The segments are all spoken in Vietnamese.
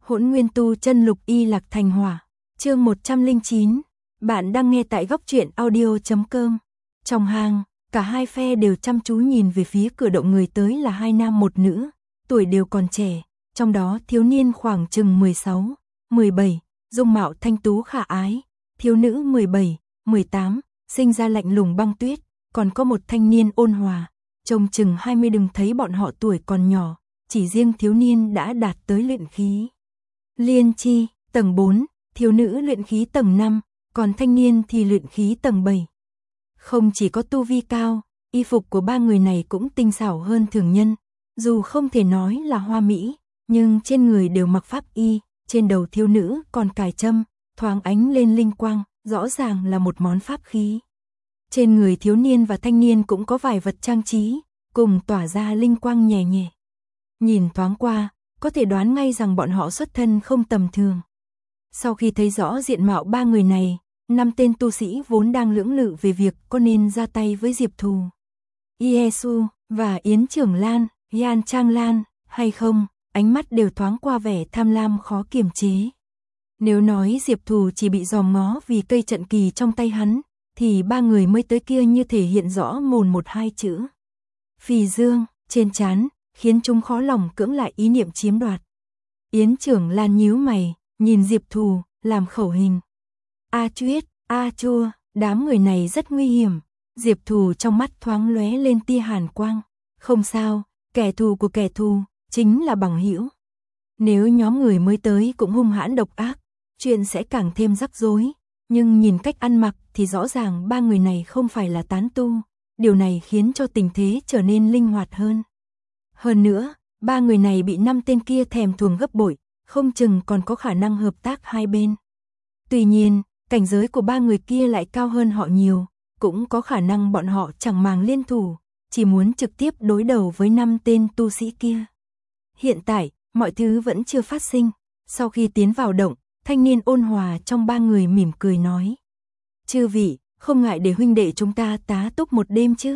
Hỗn Nguyên Tu Chân Lục Y Lạc Thành Hỏa, chương 109. Bạn đang nghe tại góc truyện audio.com. Trong hang, cả hai phe đều chăm chú nhìn về phía cửa động người tới là hai nam một nữ, tuổi đều còn trẻ, trong đó thiếu niên khoảng chừng 16, 17, dung mạo thanh tú khả ái, thiếu nữ 17, 18, sinh ra lạnh lùng băng tuyết, còn có một thanh niên ôn hòa, trông chừng 20. Đừng thấy bọn họ tuổi còn nhỏ, chỉ riêng thiếu niên đã đạt tới luyện khí Liên Chi tầng 4, thiếu nữ luyện khí tầng 5, còn thanh niên thì luyện khí tầng 7. Không chỉ có tu vi cao, y phục của ba người này cũng tinh xảo hơn thường nhân, dù không thể nói là hoa mỹ, nhưng trên người đều mặc pháp y, trên đầu thiếu nữ còn cài trâm, thoáng ánh lên linh quang, rõ ràng là một món pháp khí. Trên người thiếu niên và thanh niên cũng có vài vật trang trí, cùng tỏa ra linh quang nhẹ nhẹ. Nhìn thoáng qua, có thể đoán ngay rằng bọn họ xuất thân không tầm thường. Sau khi thấy rõ diện mạo ba người này, 5 tên tu sĩ vốn đang lưỡng lự về việc có nên ra tay với Diệp Thù, Yesu và Yến Trưởng Lan, Yan Trang Lan hay không, ánh mắt đều thoáng qua vẻ tham lam khó kiềm chế. Nếu nói Diệp Thù chỉ bị dòm ngó vì cây trận kỳ trong tay hắn, thì ba người mới tới kia như thể hiện rõ mồn một hai chữ Phì Dương trên trán, khiến chúng khó lòng cưỡng lại ý niệm chiếm đoạt. Yến Trưởng Lan nhíu mày, nhìn Diệp Thù, làm khẩu hình. A Chuyết, A Chua, đám người này rất nguy hiểm. Diệp Thù trong mắt thoáng lóe lên tia hàn quang. Không sao, kẻ thù của kẻ thù, chính là bằng hữu. Nếu nhóm người mới tới cũng hung hãn độc ác, chuyện sẽ càng thêm rắc rối. Nhưng nhìn cách ăn mặc thì rõ ràng ba người này không phải là tán tu. Điều này khiến cho tình thế trở nên linh hoạt hơn. Hơn nữa, ba người này bị 5 tên kia thèm thuồng gấp bội, không chừng còn có khả năng hợp tác hai bên. Tuy nhiên, cảnh giới của ba người kia lại cao hơn họ nhiều, cũng có khả năng bọn họ chẳng màng liên thủ, chỉ muốn trực tiếp đối đầu với 5 tên tu sĩ kia. Hiện tại, mọi thứ vẫn chưa phát sinh. Sau khi tiến vào động, thanh niên ôn hòa trong ba người mỉm cười nói: "Chư vị, không ngại để huynh đệ chúng ta tá túc một đêm chứ?"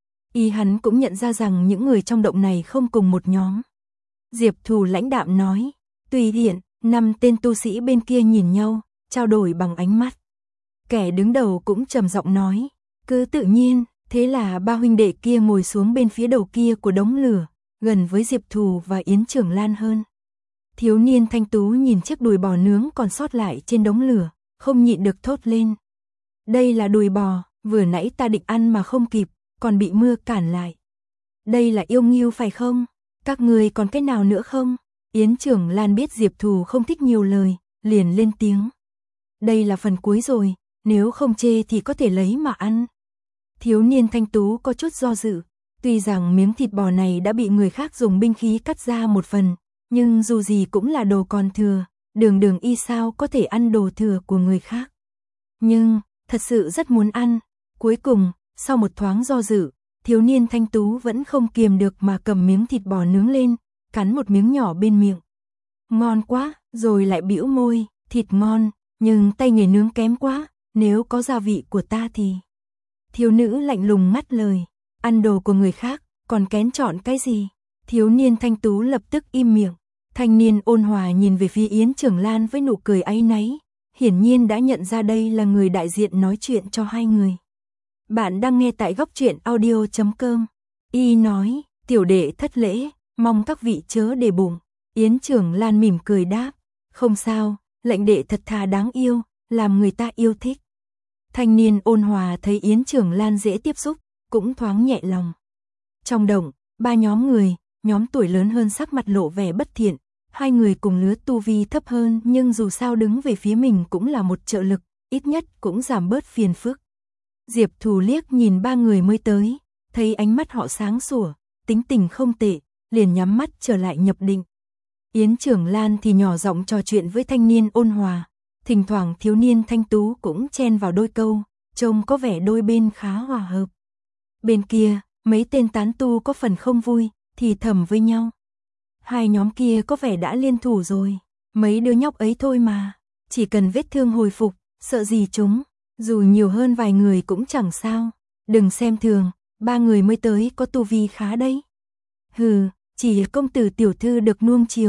Hắn cũng nhận ra rằng những người trong động này không cùng một nhóm. Diệp Thù lãnh đạm nói: "Tùy tiện." 5 tên tu sĩ bên kia nhìn nhau, trao đổi bằng ánh mắt. Kẻ đứng đầu cũng trầm giọng nói: "Cứ tự nhiên." Thế là ba huynh đệ kia ngồi xuống bên phía đầu kia của đống lửa, gần với Diệp Thù và Yến Trưởng Lan hơn. Thiếu niên thanh tú nhìn chiếc đùi bò nướng còn sót lại trên đống lửa, không nhịn được thốt lên: "Đây là đùi bò, vừa nãy ta định ăn mà không kịp, còn bị mưa cản lại. Đây là yêu nghiêu phải không? Các người còn cái nào nữa không?" Yến Trưởng Lan biết Diệp Thù không thích nhiều lời, liền lên tiếng: "Đây là phần cuối rồi, nếu không chê thì có thể lấy mà ăn." Thiếu niên thanh tú có chút do dự, tuy rằng miếng thịt bò này đã bị người khác dùng binh khí cắt ra một phần, nhưng dù gì cũng là đồ còn thừa, đường y sao có thể ăn đồ thừa của người khác. Nhưng, thật sự rất muốn ăn. Cuối cùng, sau một thoáng do dự, thiếu niên thanh tú vẫn không kiềm được mà cầm miếng thịt bò nướng lên, cắn một miếng nhỏ bên miệng. "Ngon quá." Rồi lại bĩu môi: "Thịt ngon, nhưng tay nghề nướng kém quá, nếu có gia vị của ta thì..." Thiếu nữ lạnh lùng ngắt lời: "Ăn đồ của người khác, còn kén chọn cái gì?" Thiếu niên thanh tú lập tức im miệng. Thanh niên ôn hòa nhìn về phía Yến Trưởng Lan với nụ cười áy náy, hiển nhiên đã nhận ra đây là người đại diện nói chuyện cho hai người. Bạn đang nghe tại góc truyện audio.com. Y nói: "Tiểu đệ thất lễ, mong các vị chớ để bụng." Yến Trưởng Lan mỉm cười đáp: "Không sao, lệnh đệ thật thà đáng yêu, làm người ta yêu thích." Thanh niên ôn hòa thấy Yến Trưởng Lan dễ tiếp xúc, cũng thoáng nhẹ lòng. Trong động, ba nhóm người, nhóm tuổi lớn hơn sắc mặt lộ vẻ bất thiện, hai người cùng lứa tu vi thấp hơn nhưng dù sao đứng về phía mình cũng là một trợ lực, ít nhất cũng giảm bớt phiền phức. Diệp Thù liếc nhìn ba người mới tới, thấy ánh mắt họ sáng sủa, tính tình không tệ, liền nhắm mắt trở lại nhập định. Yến Trưởng Lan thì nhỏ giọng trò chuyện với thanh niên ôn hòa, thỉnh thoảng thiếu niên thanh tú cũng chen vào đôi câu, trông có vẻ đôi bên khá hòa hợp. Bên kia, mấy tên tán tu có phần không vui, thì thầm với nhau: "Hai nhóm kia có vẻ đã liên thủ rồi, mấy đứa nhóc ấy thôi mà, chỉ cần vết thương hồi phục, sợ gì chúng, dù nhiều hơn vài người cũng chẳng sao, đừng xem thường, ba người mới tới có tu vi khá đấy." "Hừ, chỉ công tử tiểu thư được nuông chiều,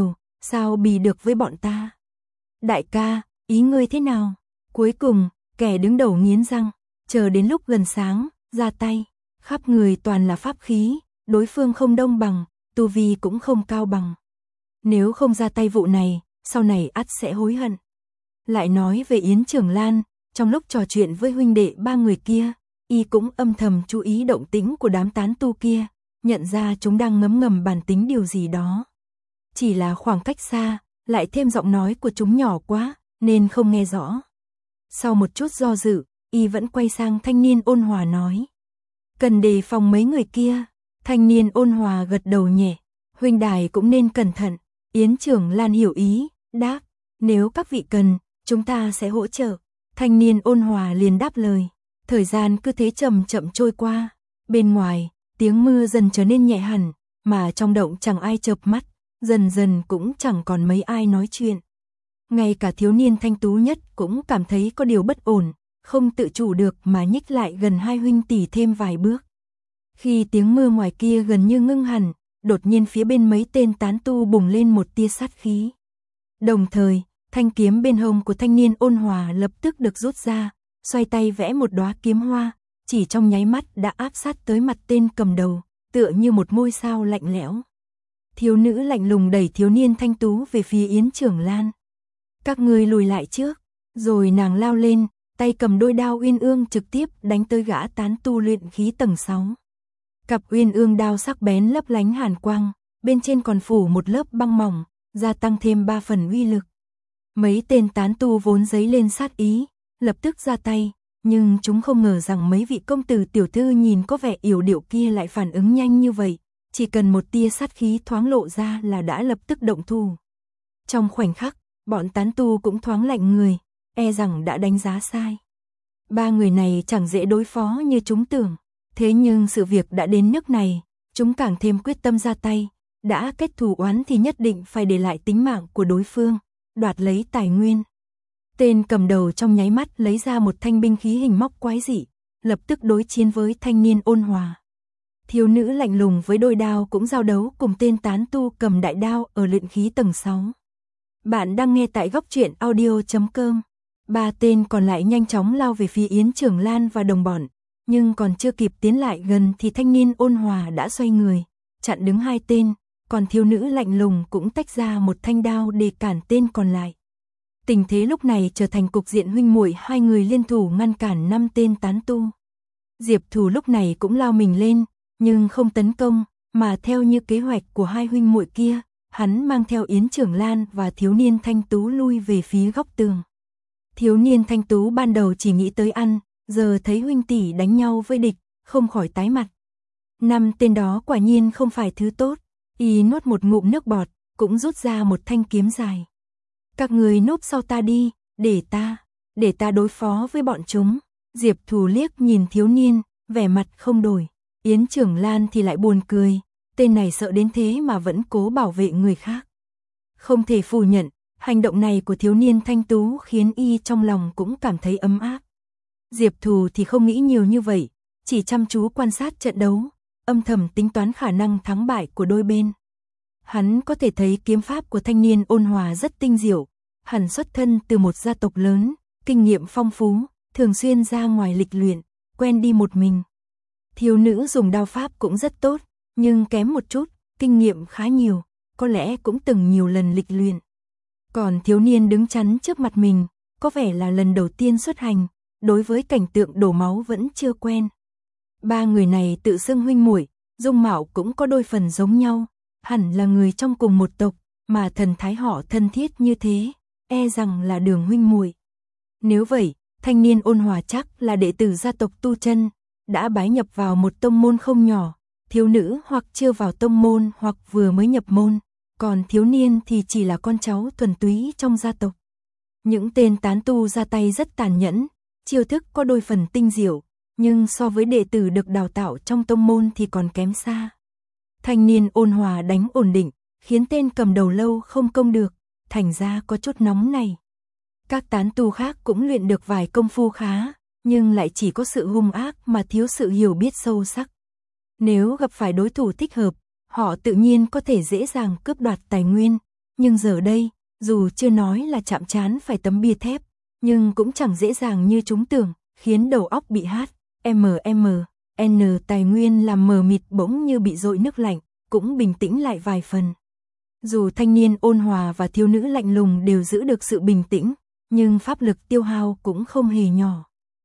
sao bì được với bọn ta? Đại ca, ý ngươi thế nào? Cuối cùng, kẻ đứng đầu nghiến răng, chờ đến lúc gần sáng, ra tay, khắp người toàn là pháp khí, đối phương không đông bằng, tu vi cũng không cao bằng. Nếu không ra tay vụ này, sau này ắt sẽ hối hận. Lại nói về Yến Trường Lan, trong lúc trò chuyện với huynh đệ ba người kia, y cũng âm thầm chú ý động tĩnh của đám tán tu kia, nhận ra chúng đang ngấm ngầm bàn tính điều gì đó. Chỉ là khoảng cách xa, lại thêm giọng nói của chúng nhỏ quá, nên không nghe rõ. Sau một chút do dự, y vẫn quay sang thanh niên ôn hòa nói. Cần đề phòng mấy người kia. Thanh niên ôn hòa gật đầu nhẹ. Huynh đài cũng nên cẩn thận. Yến Trường Lan hiểu ý, đáp. Nếu các vị cần, chúng ta sẽ hỗ trợ. Thanh niên ôn hòa liền đáp lời. Thời gian cứ thế chậm chậm trôi qua. Bên ngoài, tiếng mưa dần trở nên nhẹ hẳn, mà trong động chẳng ai chợp mắt, dần dần cũng chẳng còn mấy ai nói chuyện. Ngay cả thiếu niên thanh tú nhất cũng cảm thấy có điều bất ổn, không tự chủ được mà nhích lại gần hai huynh tỷ thêm vài bước. Khi tiếng mưa ngoài kia gần như ngưng hẳn, đột nhiên phía bên mấy tên tán tu bùng lên một tia sát khí. Đồng thời, thanh kiếm bên hông của thanh niên ôn hòa lập tức được rút ra, xoay tay vẽ một đóa kiếm hoa, chỉ trong nháy mắt đã áp sát tới mặt tên cầm đầu, tựa như một ngôi sao lạnh lẽo. Thiếu nữ lạnh lùng đẩy thiếu niên thanh tú về phía Yến Trường Lan. Các ngươi lùi lại trước, rồi nàng lao lên, tay cầm đôi đao uyên ương trực tiếp đánh tới gã tán tu luyện khí tầng 6. Cặp uyên ương đao sắc bén lấp lánh hàn quang, bên trên còn phủ một lớp băng mỏng, gia tăng thêm 3 phần uy lực. Mấy tên tán tu vốn dấy lên sát ý, lập tức ra tay, nhưng chúng không ngờ rằng mấy vị công tử tiểu thư nhìn có vẻ yểu điệu kia lại phản ứng nhanh như vậy, chỉ cần một tia sát khí thoáng lộ ra là đã lập tức động thủ. Trong khoảnh khắc, bọn tán tu cũng thoáng lạnh người, e rằng đã đánh giá sai. Ba người này chẳng dễ đối phó như chúng tưởng, thế nhưng sự việc đã đến nước này, chúng càng thêm quyết tâm ra tay, đã kết thù oán thì nhất định phải để lại tính mạng của đối phương, đoạt lấy tài nguyên. Tên cầm đầu trong nháy mắt lấy ra một thanh binh khí hình móc quái dị, lập tức đối chiến với thanh niên ôn hòa. Thiếu nữ lạnh lùng với đôi đao cũng giao đấu cùng tên tán tu cầm đại đao ở luyện khí tầng 6. Bạn đang nghe tại góc truyện audio.com. Ba tên còn lại nhanh chóng lao về phía Yến Trường Lan và đồng bọn, nhưng còn chưa kịp tiến lại gần thì thanh niên ôn hòa đã xoay người, chặn đứng hai tên, còn thiếu nữ lạnh lùng cũng tách ra một thanh đao để cản tên còn lại. Tình thế lúc này trở thành cục diện huynh muội hai người liên thủ ngăn cản 5 tên tán tu. Diệp Thù lúc này cũng lao mình lên, nhưng không tấn công, mà theo như kế hoạch của hai huynh muội kia, hắn mang theo Yến Trường Lan và thiếu niên thanh tú lui về phía góc tường. Thiếu niên thanh tú ban đầu chỉ nghĩ tới ăn, giờ thấy huynh tỷ đánh nhau với địch, không khỏi tái mặt. 5 tên đó quả nhiên không phải thứ tốt, y nuốt một ngụm nước bọt, cũng rút ra một thanh kiếm dài. Các người núp sau ta đi, để ta đối phó với bọn chúng. Diệp Thù liếc nhìn thiếu niên, vẻ mặt không đổi. Yến Trường Lan thì lại buồn cười, tên này sợ đến thế mà vẫn cố bảo vệ người khác. Không thể phủ nhận, hành động này của thiếu niên thanh tú khiến y trong lòng cũng cảm thấy ấm áp. Diệp Thù thì không nghĩ nhiều như vậy, chỉ chăm chú quan sát trận đấu, âm thầm tính toán khả năng thắng bại của đôi bên. Hắn có thể thấy kiếm pháp của thanh niên ôn hòa rất tinh diệu, hẳn xuất thân từ một gia tộc lớn, kinh nghiệm phong phú, thường xuyên ra ngoài lịch luyện, quen đi một mình. Thiếu nữ dùng đao pháp cũng rất tốt, nhưng kém một chút, kinh nghiệm khá nhiều, có lẽ cũng từng nhiều lần lịch luyện. Còn thiếu niên đứng chắn trước mặt mình, có vẻ là lần đầu tiên xuất hành, đối với cảnh tượng đổ máu vẫn chưa quen. Ba người này tự xưng huynh muội, dung mạo cũng có đôi phần giống nhau, hẳn là người trong cùng một tộc, mà thần thái họ thân thiết như thế, e rằng là Đường huynh muội. Nếu vậy, thanh niên ôn hòa chắc là đệ tử gia tộc Tu Chân, đã bái nhập vào một tông môn không nhỏ, thiếu nữ hoặc chưa vào tông môn hoặc vừa mới nhập môn, còn thiếu niên thì chỉ là con cháu thuần túy trong gia tộc. Những tên tán tu ra tay rất tàn nhẫn, chiêu thức có đôi phần tinh diệu, nhưng so với đệ tử được đào tạo trong tông môn thì còn kém xa. Thanh niên ôn hòa đánh ổn định, khiến tên cầm đầu lâu không công được, thành ra có chút nóng này. Các tán tu khác cũng luyện được vài công phu khá, nhưng lại chỉ có sự hung ác mà thiếu sự hiểu biết sâu sắc. Nếu gặp phải đối thủ thích hợp, họ tự nhiên có thể dễ dàng cướp đoạt tài nguyên, nhưng giờ đây, dù chưa nói là chạm trán phải tấm bia thép, nhưng cũng chẳng dễ dàng như chúng tưởng, khiến đầu óc bị HMM, tài nguyên làm mờ mịt bỗng như bị dội nước lạnh, cũng bình tĩnh lại vài phần. Dù thanh niên ôn hòa và thiếu nữ lạnh lùng đều giữ được sự bình tĩnh, nhưng pháp lực tiêu hao cũng không hề nhỏ.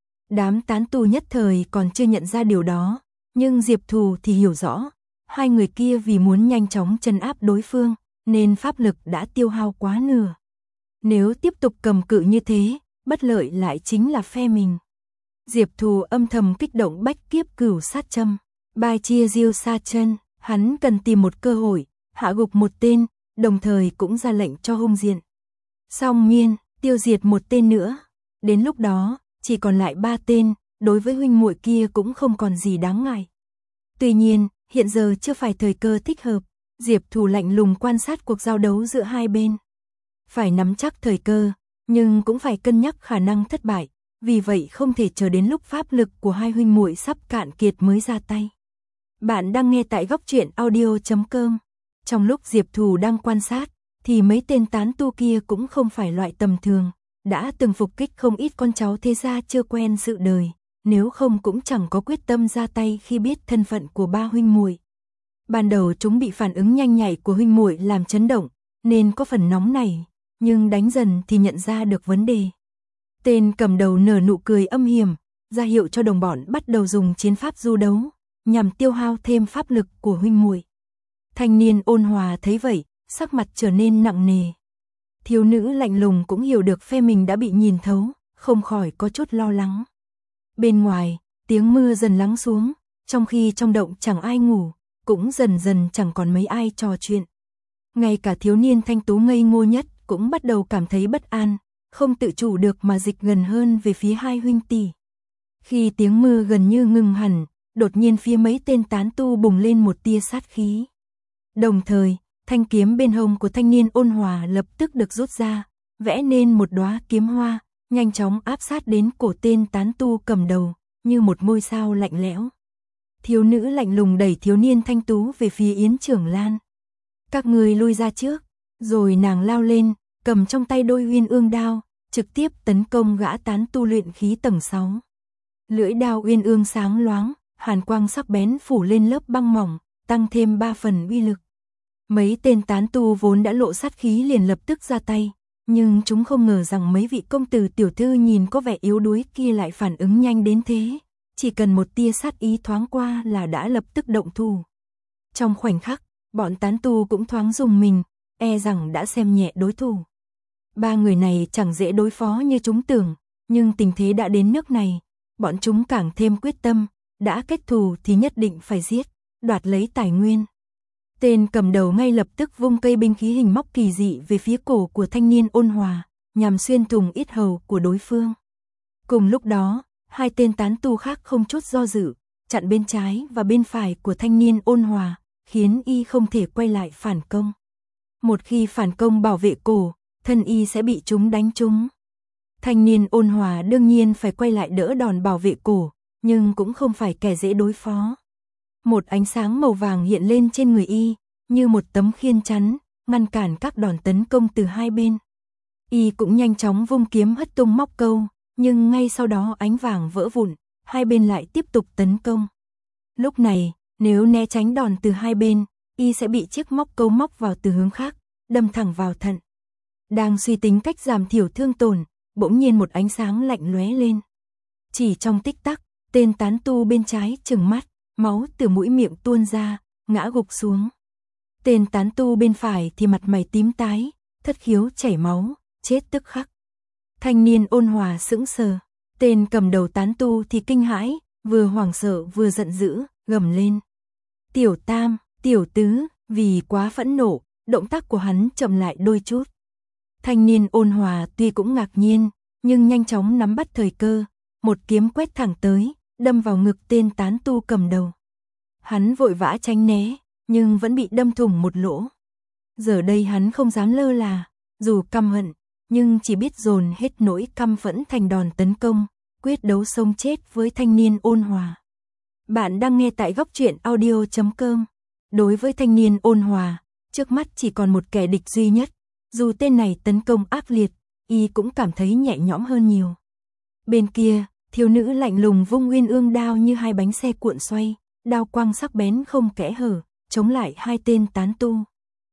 Đám tán tu nhất thời còn chưa nhận ra điều đó, nhưng Diệp Thù thì hiểu rõ, hai người kia vì muốn nhanh chóng trấn áp đối phương, nên pháp lực đã tiêu hao quá nửa. Nếu tiếp tục cầm cự như thế, bất lợi lại chính là phe mình. Diệp Thù âm thầm kích động bách kiếp cửu sát châm, bài chia diêu sa chân, hắn cần tìm một cơ hội, hạ gục một tên, đồng thời cũng ra lệnh cho hung diện. Song Miên, tiêu diệt một tên nữa. Đến lúc đó, chỉ còn lại 3 tên, đối với huynh muội kia cũng không còn gì đáng ngại. Tuy nhiên, hiện giờ chưa phải thời cơ thích hợp, Diệp Thù lạnh lùng quan sát cuộc giao đấu giữa hai bên. Phải nắm chắc thời cơ, nhưng cũng phải cân nhắc khả năng thất bại, vì vậy không thể chờ đến lúc pháp lực của hai huynh muội sắp cạn kiệt mới ra tay. Bạn đang nghe tại góc truyện audio.com. Trong lúc Diệp Thù đang quan sát, thì mấy tên tán tu kia cũng không phải loại tầm thường, đã từng phục kích không ít con cháu thế gia chưa quen sự đời, nếu không cũng chẳng có quyết tâm ra tay khi biết thân phận của ba huynh muội. Ban đầu chúng bị phản ứng nhanh nhạy của huynh muội làm chấn động, nên có phần nóng nảy, nhưng đánh dần thì nhận ra được vấn đề. Tên cầm đầu nở nụ cười âm hiểm, ra hiệu cho đồng bọn bắt đầu dùng chiến pháp du đấu, nhằm tiêu hao thêm pháp lực của huynh muội. Thanh niên ôn hòa thấy vậy, sắc mặt trở nên nặng nề. Thiếu nữ lạnh lùng cũng hiểu được phe mình đã bị nhìn thấu, không khỏi có chút lo lắng. Bên ngoài, tiếng mưa dần lắng xuống, trong khi trong động chẳng ai ngủ, cũng dần dần chẳng còn mấy ai trò chuyện. Ngay cả thiếu niên thanh tú ngây ngô nhất cũng bắt đầu cảm thấy bất an, không tự chủ được mà dịch gần hơn về phía hai huynh tỷ. Khi tiếng mưa gần như ngừng hẳn, đột nhiên phía mấy tên tán tu bùng lên một tia sát khí. Đồng thời, thanh kiếm bên hông của thanh niên ôn hòa lập tức được rút ra, vẽ nên một đóa kiếm hoa, nhanh chóng áp sát đến cổ tên tán tu cầm đầu, như một ngôi sao lạnh lẽo. Thiếu nữ lạnh lùng đẩy thiếu niên thanh tú về phía Yến Trưởng Lan. Các người lui ra trước, rồi nàng lao lên, cầm trong tay đôi Uyên Ương đao, trực tiếp tấn công gã tán tu luyện khí tầng 6. Lưỡi đao Uyên Ương sáng loáng, hàn quang sắc bén phủ lên lớp băng mỏng, tăng thêm 3 phần uy lực. Mấy tên tán tu vốn đã lộ sát khí liền lập tức ra tay, nhưng chúng không ngờ rằng mấy vị công tử tiểu thư nhìn có vẻ yếu đuối kia lại phản ứng nhanh đến thế, chỉ cần một tia sát ý thoáng qua là đã lập tức động thủ. Trong khoảnh khắc, bọn tán tu cũng thoáng rùng mình, e rằng đã xem nhẹ đối thủ. Ba người này chẳng dễ đối phó như chúng tưởng, nhưng tình thế đã đến nước này, bọn chúng càng thêm quyết tâm, đã kết thù thì nhất định phải giết, đoạt lấy tài nguyên. Tên cầm đầu ngay lập tức vung cây binh khí hình móc kỳ dị về phía cổ của thanh niên ôn hòa, nhằm xuyên thủng yết hầu của đối phương. Cùng lúc đó, hai tên tán tu khác không chút do dự, chặn bên trái và bên phải của thanh niên ôn hòa, khiến y không thể quay lại phản công. Một khi phản công bảo vệ cổ, thân y sẽ bị chúng đánh trúng. Thanh niên ôn hòa đương nhiên phải quay lại đỡ đòn bảo vệ cổ, nhưng cũng không phải kẻ dễ đối phó. Một ánh sáng màu vàng hiện lên trên người y, như một tấm khiên chắn, ngăn cản các đòn tấn công từ hai bên. Y cũng nhanh chóng vung kiếm hất tung móc câu, nhưng ngay sau đó ánh vàng vỡ vụn, hai bên lại tiếp tục tấn công. Lúc này, nếu né tránh đòn từ hai bên, y sẽ bị chiếc móc câu móc vào từ hướng khác, đâm thẳng vào thận. Đang suy tính cách giảm thiểu thương tổn, bỗng nhiên một ánh sáng lạnh lóe lên. Chỉ trong tích tắc, tên tán tu bên trái trừng mắt, máu từ mũi miệng tuôn ra, ngã gục xuống. Tên tán tu bên phải thì mặt mày tím tái, thất khiếu chảy máu, chết tức khắc. Thanh niên ôn hòa sững sờ, tên cầm đầu tán tu thì kinh hãi, vừa hoảng sợ vừa giận dữ, gầm lên. Tiểu tam, tiểu tứ, vì quá phẫn nộ, động tác của hắn chậm lại đôi chút. Thanh niên ôn hòa tuy cũng ngạc nhiên, nhưng nhanh chóng nắm bắt thời cơ, một kiếm quét thẳng tới, đâm vào ngực tên tán tu cầm đầu. Hắn vội vã tránh né, nhưng vẫn bị đâm thủng một lỗ. Giờ đây hắn không dám lơ là, dù căm hận, nhưng chỉ biết dồn hết nỗi căm phẫn thành đòn tấn công, quyết đấu sống chết với thanh niên ôn hòa. Bạn đang nghe tại góc truyện audio.com. Đối với thanh niên ôn hòa, trước mắt chỉ còn một kẻ địch duy nhất, Dù tên này tấn công ác liệt, y cũng cảm thấy nhẹ nhõm hơn nhiều. Bên kia, thiếu nữ lạnh lùng vung Uyên Ương đao như hai bánh xe cuộn xoay, đao quang sắc bén không kẽ hở, chống lại hai tên tán tu.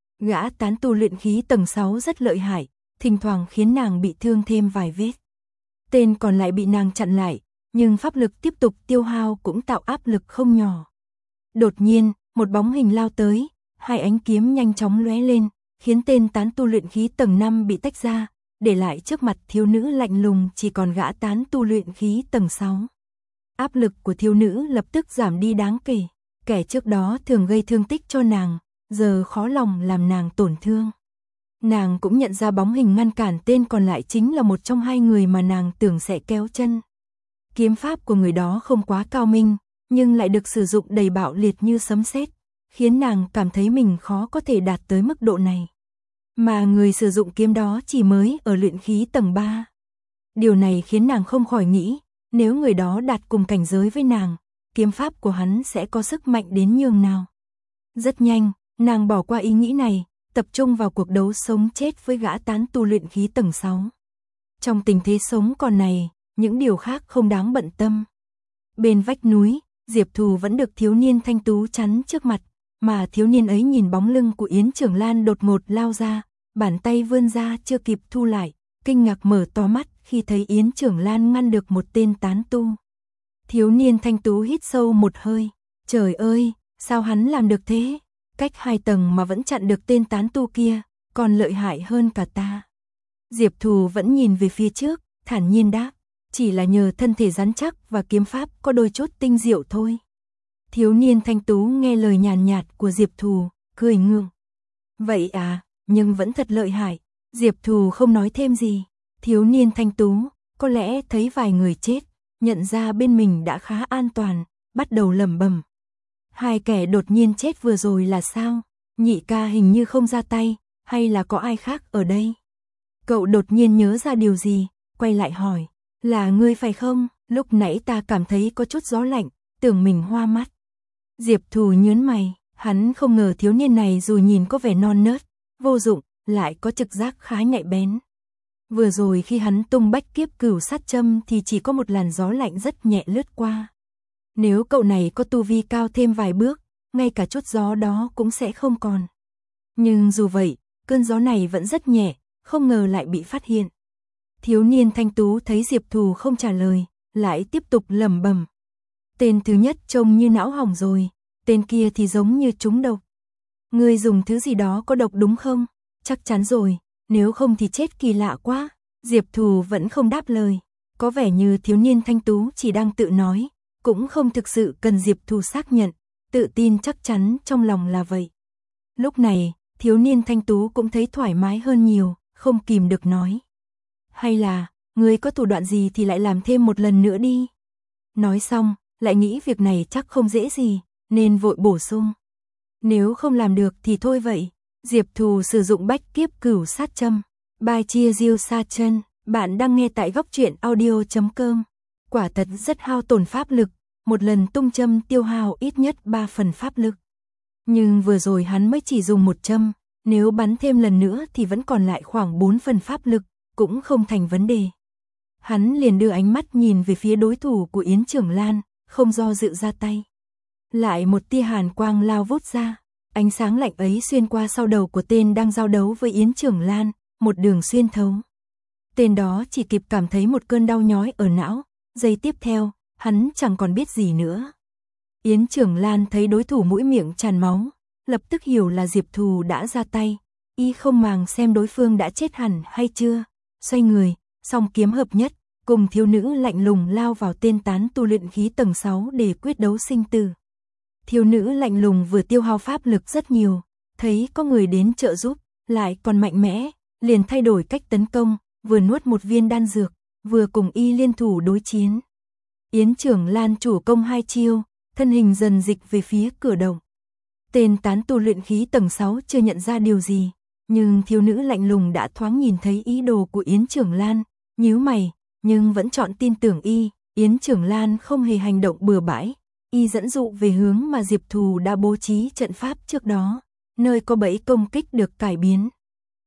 Gã tán tu luyện khí tầng 6 rất lợi hại, thỉnh thoảng khiến nàng bị thương thêm vài vết. Tên còn lại bị nàng chặn lại, nhưng pháp lực tiếp tục tiêu hao cũng tạo áp lực không nhỏ. Đột nhiên, một bóng hình lao tới, hai ánh kiếm nhanh chóng lóe lên, khiến tên tán tu luyện khí tầng 5 bị tách ra, để lại trước mặt thiếu nữ lạnh lùng chỉ còn gã tán tu luyện khí tầng 6. Áp lực của thiếu nữ lập tức giảm đi đáng kể, kẻ trước đó thường gây thương tích cho nàng, giờ khó lòng làm nàng tổn thương. Nàng cũng nhận ra bóng hình ngăn cản tên còn lại chính là một trong hai người mà nàng tưởng sẽ kéo chân. Kiếm pháp của người đó không quá cao minh, nhưng lại được sử dụng đầy bạo liệt như sấm sét, khiến nàng cảm thấy mình khó có thể đạt tới mức độ này. Mà người sử dụng kiếm đó chỉ mới ở luyện khí tầng 3. Điều này khiến nàng không khỏi nghĩ, nếu người đó đạt cùng cảnh giới với nàng, kiếm pháp của hắn sẽ có sức mạnh đến nhường nào. Rất nhanh, nàng bỏ qua ý nghĩ này, tập trung vào cuộc đấu sống chết với gã tán tu luyện khí tầng 6. Trong tình thế sống còn này, những điều khác không đáng bận tâm. Bên vách núi, Diệp Thù vẫn được thiếu niên thanh tú chắn trước mặt, mà thiếu niên ấy nhìn bóng lưng của Yến Trưởng Lan đột ngột lao ra, bàn tay vươn ra chưa kịp thu lại, kinh ngạc mở to mắt khi thấy Yến Trưởng Lan ngăn được một tên tán tu. Thiếu niên thanh tú hít sâu một hơi, trời ơi, sao hắn làm được thế? Cách 2 tầng mà vẫn chặn được tên tán tu kia, còn lợi hại hơn cả ta. Diệp Thù vẫn nhìn về phía trước, thản nhiên đáp, chỉ là nhờ thân thể rắn chắc và kiếm pháp có đôi chút tinh diệu thôi. Thiếu niên thanh tú nghe lời nhàn nhạt của Diệp Thù, cười ngượng. Vậy à, nhưng vẫn thật lợi hại. Diệp Thù không nói thêm gì. Thiếu niên thanh tú, có lẽ thấy vài người chết, nhận ra bên mình đã khá an toàn, bắt đầu lẩm bẩm. Hai kẻ đột nhiên chết vừa rồi là sao? Nhị ca hình như không ra tay, hay là có ai khác ở đây? Cậu đột nhiên nhớ ra điều gì, quay lại hỏi, là ngươi phải không? Lúc nãy ta cảm thấy có chút gió lạnh, tưởng mình hoa mắt. Diệp Thù nhớn mày, hắn không ngờ thiếu niên này dù nhìn có vẻ non nớt, vô dụng, lại có trực giác khá nhạy bén. Vừa rồi khi hắn tung bách kiếp cửu sát châm thì chỉ có một làn gió lạnh rất nhẹ lướt qua. Nếu cậu này có tu vi cao thêm vài bước, ngay cả chút gió đó cũng sẽ không còn. Nhưng dù vậy, cơn gió này vẫn rất nhẹ, không ngờ lại bị phát hiện. Thiếu niên thanh tú thấy Diệp Thù không trả lời, lại tiếp tục lẩm bẩm. Tên thứ nhất trông như não hỏng rồi, tên kia thì giống như trúng độc. Ngươi dùng thứ gì đó có độc đúng không? Chắc chắn rồi, nếu không thì chết kỳ lạ quá. Diệp Thù vẫn không đáp lời, có vẻ như thiếu niên thanh tú chỉ đang tự nói, cũng không thực sự cần Diệp Thù xác nhận, tự tin chắc chắn trong lòng là vậy. Lúc này, thiếu niên thanh tú cũng thấy thoải mái hơn nhiều, không kìm được nói. Hay là, ngươi có thủ đoạn gì thì lại làm thêm một lần nữa đi. Nói xong, lại nghĩ việc này chắc không dễ gì, nên vội bổ sung. Nếu không làm được thì thôi vậy. Diệp Thù sử dụng bách kiếp cửu sát châm. Bài chia Diêu Sa Chân, bạn đang nghe tại góc truyện audio.com. Quả thật rất hao tổn pháp lực, một lần tung châm tiêu hao ít nhất 3 phần pháp lực. Nhưng vừa rồi hắn mới chỉ dùng một châm, nếu bắn thêm lần nữa thì vẫn còn lại khoảng 4 phần pháp lực, cũng không thành vấn đề. Hắn liền đưa ánh mắt nhìn về phía đối thủ của Yến Trưởng Lan, không do dự ra tay. Lại một tia hàn quang lao vút ra, ánh sáng lạnh ấy xuyên qua sau đầu của tên đang giao đấu với Yến Trưởng Lan, một đường xuyên thấu. Tên đó chỉ kịp cảm thấy một cơn đau nhói ở não, giây tiếp theo, hắn chẳng còn biết gì nữa. Yến Trưởng Lan thấy đối thủ mũi miệng tràn máu, lập tức hiểu là Diệp Thù đã ra tay, y không màng xem đối phương đã chết hẳn hay chưa, xoay người, song kiếm hợp nhất, cùng thiếu nữ lạnh lùng lao vào tên tán tu luyện khí tầng 6 để quyết đấu sinh tử. Thiếu nữ lạnh lùng vừa tiêu hao pháp lực rất nhiều, thấy có người đến trợ giúp, lại còn mạnh mẽ, liền thay đổi cách tấn công, vừa nuốt một viên đan dược, vừa cùng y liên thủ đối chiến. Yến Trưởng Lan chủ công 2 chiêu, thân hình dần dịch về phía cửa động. Tên tán tu luyện khí tầng 6 chưa nhận ra điều gì, nhưng thiếu nữ lạnh lùng đã thoáng nhìn thấy ý đồ của Yến Trưởng Lan, nhíu mày, nhưng vẫn chọn tin tưởng y. Yến Trưởng Lan không hề hành động bừa bãi, y dẫn dụ về hướng mà Diệp Thù đã bố trí trận pháp trước đó, nơi có bẫy công kích được cải biến.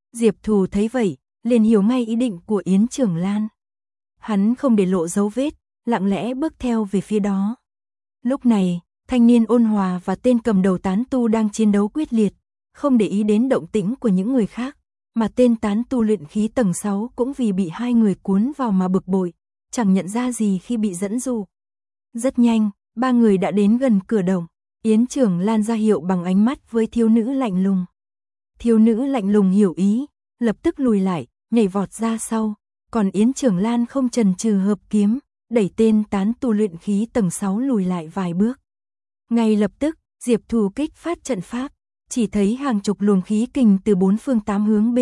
Diệp Thù thấy vậy, liền hiểu ngay ý định của Yến Trường Lan. Hắn không để lộ dấu vết, lặng lẽ bước theo về phía đó. Lúc này, thanh niên ôn hòa và tên cầm đầu tán tu đang chiến đấu quyết liệt, không để ý đến động tĩnh của những người khác, mà tên tán tu luyện khí tầng 6 cũng vì bị hai người cuốn vào mà bực bội, chẳng nhận ra gì khi bị dẫn dụ. Rất nhanh, ba người đã đến gần cửa động, Yến Trường Lan ra hiệu bằng ánh mắt với thiếu nữ lạnh lùng. Thiếu nữ lạnh lùng hiểu ý, lập tức lùi lại, nhảy vọt ra sau, còn Yến Trường Lan không chần chừ hợp kiếm, đẩy tên tán tu luyện khí tầng 6 lùi lại vài bước. Ngay lập tức, Diệp Thù kích phát trận pháp, chỉ thấy hàng chục luồng khí kình từ bốn phương tám hướng B,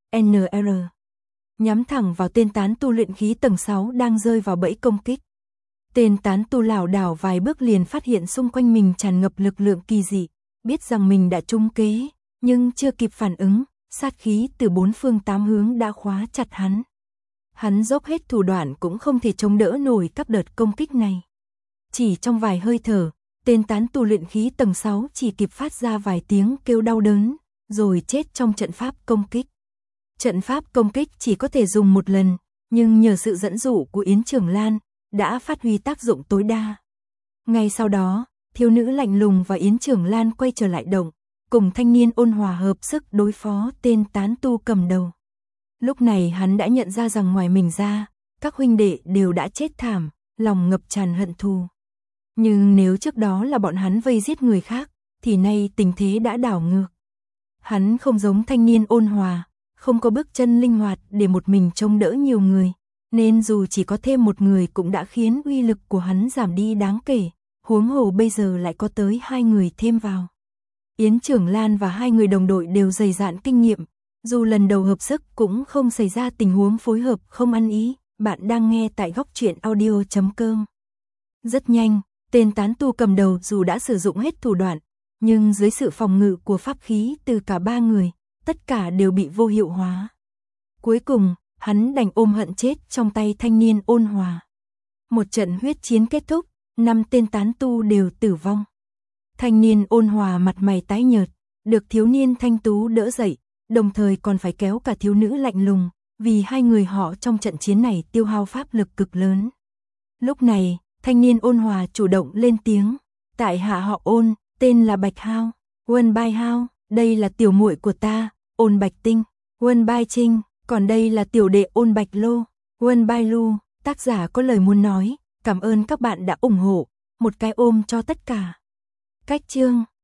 NR, nhắm thẳng vào tên tán tu luyện khí tầng 6 đang rơi vào bẫy công kích. Tên tán tu lảo đảo vài bước liền phát hiện xung quanh mình tràn ngập lực lượng kỳ dị, biết rằng mình đã trúng kế, nhưng chưa kịp phản ứng, sát khí từ bốn phương tám hướng đã khóa chặt hắn. Hắn dốc hết thủ đoạn cũng không thể chống đỡ nổi các đợt công kích này. Chỉ trong vài hơi thở, tên tán tu luyện khí tầng 6 chỉ kịp phát ra vài tiếng kêu đau đớn, rồi chết trong trận pháp công kích. Trận pháp công kích chỉ có thể dùng một lần, nhưng nhờ sự dẫn dụ của Yến Trường Lan, đã phát huy tác dụng tối đa. Ngay sau đó, thiếu nữ lạnh lùng và Yến Trường Lan quay trở lại động, cùng thanh niên ôn hòa hợp sức đối phó tên tán tu cầm đầu. Lúc này hắn đã nhận ra rằng ngoài mình ra, các huynh đệ đều đã chết thảm, lòng ngập tràn hận thù. Nhưng nếu trước đó là bọn hắn vây giết người khác, thì nay tình thế đã đảo ngược. Hắn không giống thanh niên ôn hòa, không có bước chân linh hoạt để một mình trông đỡ nhiều người, nên dù chỉ có thêm một người cũng đã khiến uy lực của hắn giảm đi đáng kể, huống hồ bây giờ lại có tới hai người thêm vào. Yến Trường Lan và hai người đồng đội đều dày dạn kinh nghiệm, dù lần đầu hợp sức cũng không xảy ra tình huống phối hợp không ăn ý. Bạn đang nghe tại Góc Truyện Audio.com. Rất nhanh, tên tán tu cầm đầu dù đã sử dụng hết thủ đoạn, nhưng dưới sự phòng ngự của pháp khí từ cả ba người, tất cả đều bị vô hiệu hóa. Cuối cùng, hắn đành ôm hận chết trong tay thanh niên ôn hòa. Một trận huyết chiến kết thúc, 5 tên tán tu đều tử vong. Thanh niên ôn hòa mặt mày tái nhợt, được thiếu niên thanh tú đỡ dậy, đồng thời còn phải kéo cả thiếu nữ lạnh lùng, vì hai người họ trong trận chiến này tiêu hao pháp lực cực lớn. Lúc này, thanh niên ôn hòa chủ động lên tiếng, tại hạ họ Ôn, tên là Bạch Hao, Wân Bai Hao, đây là tiểu muội của ta, Ôn Bạch Tinh, Wân Bai Trinh, còn đây là tiểu đệ Ôn Bạch Lô, Wân Bai Lu. Tác giả có lời muốn nói, cảm ơn các bạn đã ủng hộ, một cái ôm cho tất cả. Cách chương